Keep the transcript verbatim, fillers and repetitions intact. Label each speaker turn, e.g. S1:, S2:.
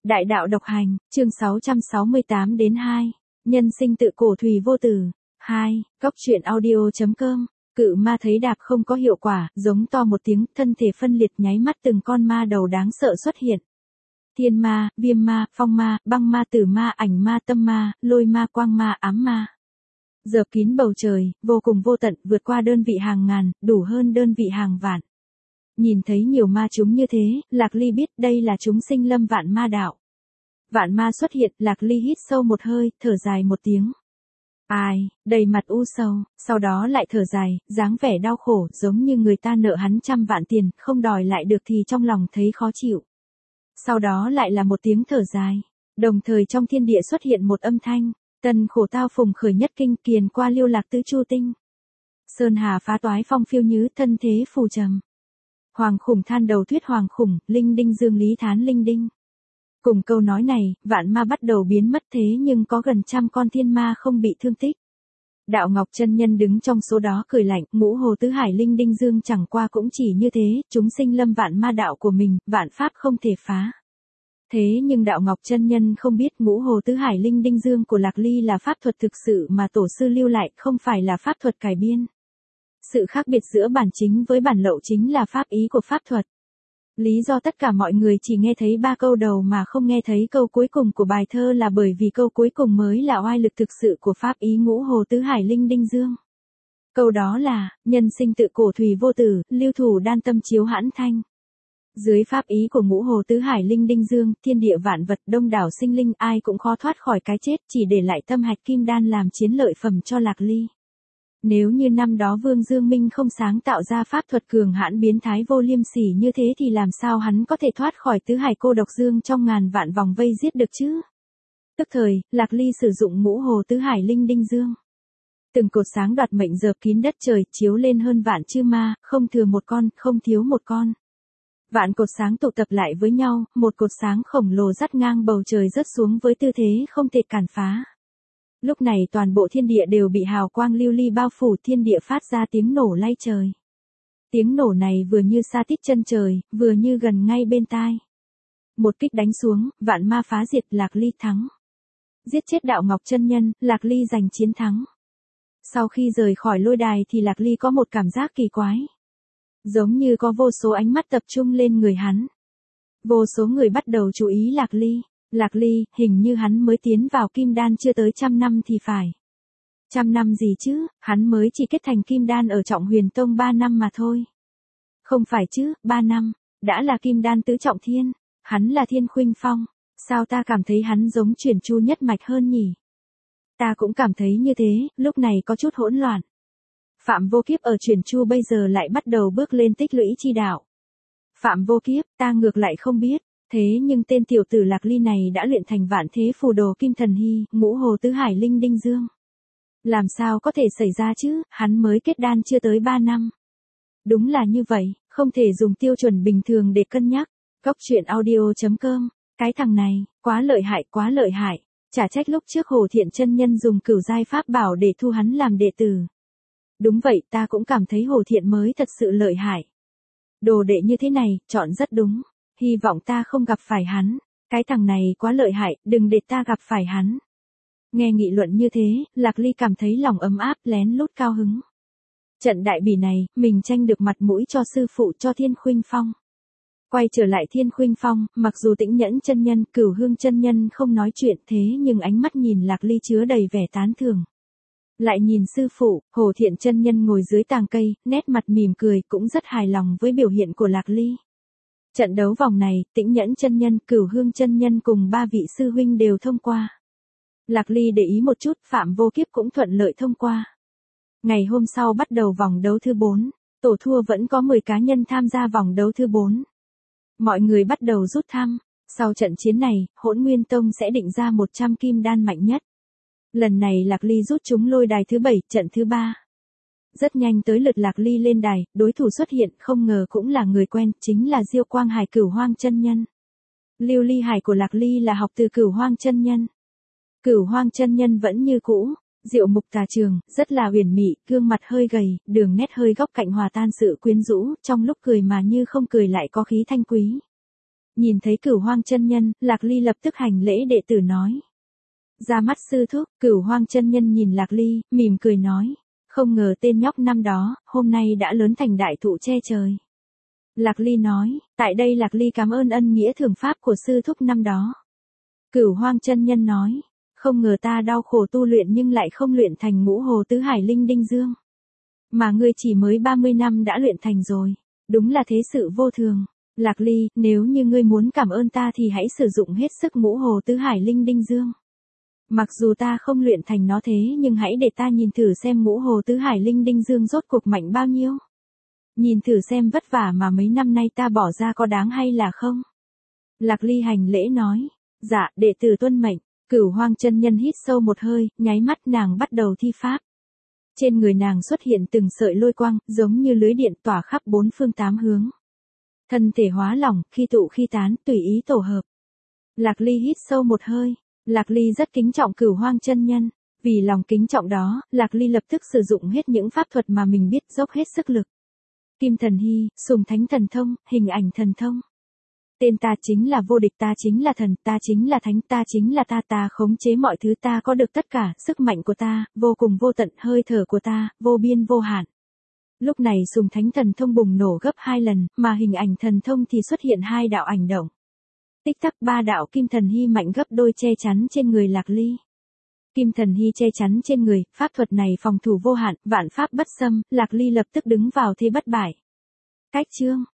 S1: Đại đạo độc hành, chương sáu trăm sáu mươi tám đến hai. Nhân sinh tự cổ thủy vô tử. hai. Cóc truyện audio.com. Cự ma thấy đạp không có hiệu quả, giống to một tiếng, thân thể phân liệt nháy mắt từng con ma đầu đáng sợ xuất hiện. Thiên ma, viêm ma, phong ma, băng ma, tử ma, ảnh ma, tâm ma, lôi ma, quang ma, ám ma. Dợp kín bầu trời, vô cùng vô tận, vượt qua đơn vị hàng ngàn, đủ hơn đơn vị hàng vạn. Nhìn thấy nhiều ma chúng như thế, Lạc Ly biết đây là chúng sinh lâm vạn ma đạo. Vạn ma xuất hiện, Lạc Ly hít sâu một hơi, thở dài một tiếng. Ai, đầy mặt u sầu, sau đó lại thở dài, dáng vẻ đau khổ, giống như người ta nợ hắn trăm vạn tiền, không đòi lại được thì trong lòng thấy khó chịu. Sau đó lại là một tiếng thở dài, đồng thời trong thiên địa xuất hiện một âm thanh, tân khổ tao phùng khởi nhất kinh, kiền qua liêu lạc tứ chu tinh. Sơn hà phá toái phong phiêu nhứ, thân thế phù trầm. Hoàng khủng than đầu thuyết hoàng khủng, linh đinh dương lý thán linh đinh. Cùng câu nói này, vạn ma bắt đầu biến mất thế nhưng có gần trăm con thiên ma không bị thương tích. Đạo Ngọc chân nhân đứng trong số đó cười lạnh, ngũ hồ tứ hải linh đinh dương chẳng qua cũng chỉ như thế, chúng sinh lâm vạn ma đạo của mình, vạn pháp không thể phá. Thế nhưng Đạo Ngọc chân nhân không biết ngũ hồ tứ hải linh đinh dương của Lạc Ly là pháp thuật thực sự mà tổ sư lưu lại, không phải là pháp thuật cải biên. Sự khác biệt giữa bản chính với bản lậu chính là pháp ý của pháp thuật. Lý do tất cả mọi người chỉ nghe thấy ba câu đầu mà không nghe thấy câu cuối cùng của bài thơ là bởi vì câu cuối cùng mới là oai lực thực sự của pháp ý ngũ hồ tứ hải linh đinh dương. Câu đó là, nhân sinh tự cổ thủy vô tử, lưu thủ đan tâm chiếu hãn thanh. Dưới pháp ý của ngũ hồ tứ hải linh đinh dương, thiên địa vạn vật đông đảo sinh linh ai cũng khó thoát khỏi cái chết, chỉ để lại tâm hạch kim đan làm chiến lợi phẩm cho Lạc Ly. Nếu như năm đó Vương Dương Minh không sáng tạo ra pháp thuật cường hãn biến thái vô liêm sỉ như thế thì làm sao hắn có thể thoát khỏi tứ hải cô độc dương trong ngàn vạn vòng vây giết được chứ? Tức thời, Lạc Ly sử dụng ngũ hồ tứ hải linh đinh dương. Từng cột sáng đoạt mệnh dợp kín đất trời, chiếu lên hơn vạn chư ma, không thừa một con, không thiếu một con. Vạn cột sáng tụ tập lại với nhau, một cột sáng khổng lồ dắt ngang bầu trời rớt xuống với tư thế không thể cản phá. Lúc này toàn bộ thiên địa đều bị hào quang lưu ly bao phủ, thiên địa phát ra tiếng nổ lay trời. Tiếng nổ này vừa như xa tít chân trời, vừa như gần ngay bên tai. Một kích đánh xuống, vạn ma phá diệt, Lạc Ly thắng. Giết chết Đạo Ngọc chân nhân, Lạc Ly giành chiến thắng. Sau khi rời khỏi lôi đài thì Lạc Ly có một cảm giác kỳ quái. Giống như có vô số ánh mắt tập trung lên người hắn. Vô số người bắt đầu chú ý Lạc Ly. Lạc Ly, hình như hắn mới tiến vào kim đan chưa tới trăm năm thì phải. Trăm năm gì chứ, hắn mới chỉ kết thành kim đan ở Trọng Huyền Tông ba năm mà thôi. Không phải chứ, ba năm, đã là kim đan tứ trọng thiên, hắn là Thiên Khuynh Phong, sao ta cảm thấy hắn giống Chuyển Chu nhất mạch hơn nhỉ? Ta cũng cảm thấy như thế, lúc này có chút hỗn loạn. Phạm Vô Kiếp ở Chuyển Chu bây giờ lại bắt đầu bước lên tích lũy chi đạo. Phạm Vô Kiếp, ta ngược lại không biết. Thế nhưng tên tiểu tử Lạc Ly này đã luyện thành vạn thế phù đồ kim thần hy, ngũ hồ tứ hải linh đinh dương. Làm sao có thể xảy ra chứ, hắn mới kết đan chưa tới ba năm. Đúng là như vậy, không thể dùng tiêu chuẩn bình thường để cân nhắc. Cóc truyện audio.com, cái thằng này, quá lợi hại quá lợi hại, chả trách lúc trước Hồ Thiện chân nhân dùng cửu giai pháp bảo để thu hắn làm đệ tử. Đúng vậy, ta cũng cảm thấy Hồ Thiện mới thật sự lợi hại. Đồ đệ như thế này, chọn rất đúng. Hy vọng ta không gặp phải hắn. Cái thằng này quá lợi hại, đừng để ta gặp phải hắn. Nghe nghị luận như thế, Lạc Ly cảm thấy lòng ấm áp, lén lút cao hứng. Trận đại bỉ này, mình tranh được mặt mũi cho sư phụ, cho Thiên Khuynh Phong. Quay trở lại Thiên Khuynh Phong, mặc dù Tĩnh Nhẫn chân nhân, Cửu Hương chân nhân không nói chuyện thế nhưng ánh mắt nhìn Lạc Ly chứa đầy vẻ tán thưởng. Lại nhìn sư phụ, Hồ Thiện chân nhân ngồi dưới tàng cây, nét mặt mỉm cười, cũng rất hài lòng với biểu hiện của Lạc Ly. Trận đấu vòng này, Tĩnh Nhẫn chân nhân, Cửu Hương chân nhân cùng ba vị sư huynh đều thông qua. Lạc Ly để ý một chút, Phạm Vô Kiếp cũng thuận lợi thông qua. Ngày hôm sau bắt đầu vòng đấu thứ bốn, tổ thua vẫn có mười cá nhân tham gia vòng đấu thứ bốn. Mọi người bắt đầu rút thăm, sau trận chiến này, Hỗn Nguyên Tông sẽ định ra một trăm kim đan mạnh nhất. Lần này Lạc Ly rút chúng lôi đài thứ bảy, trận thứ ba. Rất nhanh tới lượt Lạc Ly lên đài, đối thủ xuất hiện, không ngờ cũng là người quen, chính là Diêu Quang Hải Cửu Hoang chân nhân. Lưu ly hải của Lạc Ly là học từ Cửu Hoang chân nhân. Cửu Hoang chân nhân vẫn như cũ, diệu mục tà trường, rất là huyền mị, gương mặt hơi gầy, đường nét hơi góc cạnh hòa tan sự quyến rũ, trong lúc cười mà như không cười lại có khí thanh quý. Nhìn thấy Cửu Hoang chân nhân, Lạc Ly lập tức hành lễ đệ tử nói. Ra mắt sư thúc, Cửu Hoang chân nhân nhìn Lạc Ly, mỉm cười nói. Không ngờ tên nhóc năm đó, hôm nay đã lớn thành đại thụ che trời. Lạc Ly nói, tại đây Lạc Ly cảm ơn ân nghĩa thường pháp của sư thúc năm đó. Cửu Hoang chân nhân nói, không ngờ ta đau khổ tu luyện nhưng lại không luyện thành ngũ hồ tứ hải linh đinh dương. Mà ngươi chỉ mới ba mươi năm đã luyện thành rồi, đúng là thế sự vô thường. Lạc Ly, nếu như ngươi muốn cảm ơn ta thì hãy sử dụng hết sức ngũ hồ tứ hải linh đinh dương. Mặc dù ta không luyện thành nó thế nhưng hãy để ta nhìn thử xem ngũ hồ tứ hải linh đinh dương rốt cuộc mạnh bao nhiêu. Nhìn thử xem vất vả mà mấy năm nay ta bỏ ra có đáng hay là không. Lạc Ly hành lễ nói, dạ, đệ tử tuân mệnh. Cửu Hoang chân nhân hít sâu một hơi, nháy mắt nàng bắt đầu thi pháp. Trên người nàng xuất hiện từng sợi lôi quang, giống như lưới điện tỏa khắp bốn phương tám hướng. Thân thể hóa lỏng, khi tụ khi tán, tùy ý tổ hợp. Lạc Ly hít sâu một hơi. Lạc Ly rất kính trọng Cửu Hoang chân nhân. Vì lòng kính trọng đó, Lạc Ly lập tức sử dụng hết những pháp thuật mà mình biết, dốc hết sức lực. Kim thần hy, sùng thánh thần thông, hình ảnh thần thông. Tên ta chính là vô địch, ta chính là thần, ta chính là thánh, ta chính là ta, ta khống chế mọi thứ, ta có được tất cả, sức mạnh của ta, vô cùng vô tận, hơi thở của ta, vô biên vô hạn. Lúc này sùng thánh thần thông bùng nổ gấp hai lần, mà hình ảnh thần thông thì xuất hiện hai đạo ảnh động. Tích tắc ba đạo kim thần hy mạnh gấp đôi che chắn trên người Lạc Ly. Kim thần hy che chắn trên người, pháp thuật này phòng thủ vô hạn, vạn pháp bất xâm, Lạc Ly lập tức đứng vào thế bất bại. Cách chương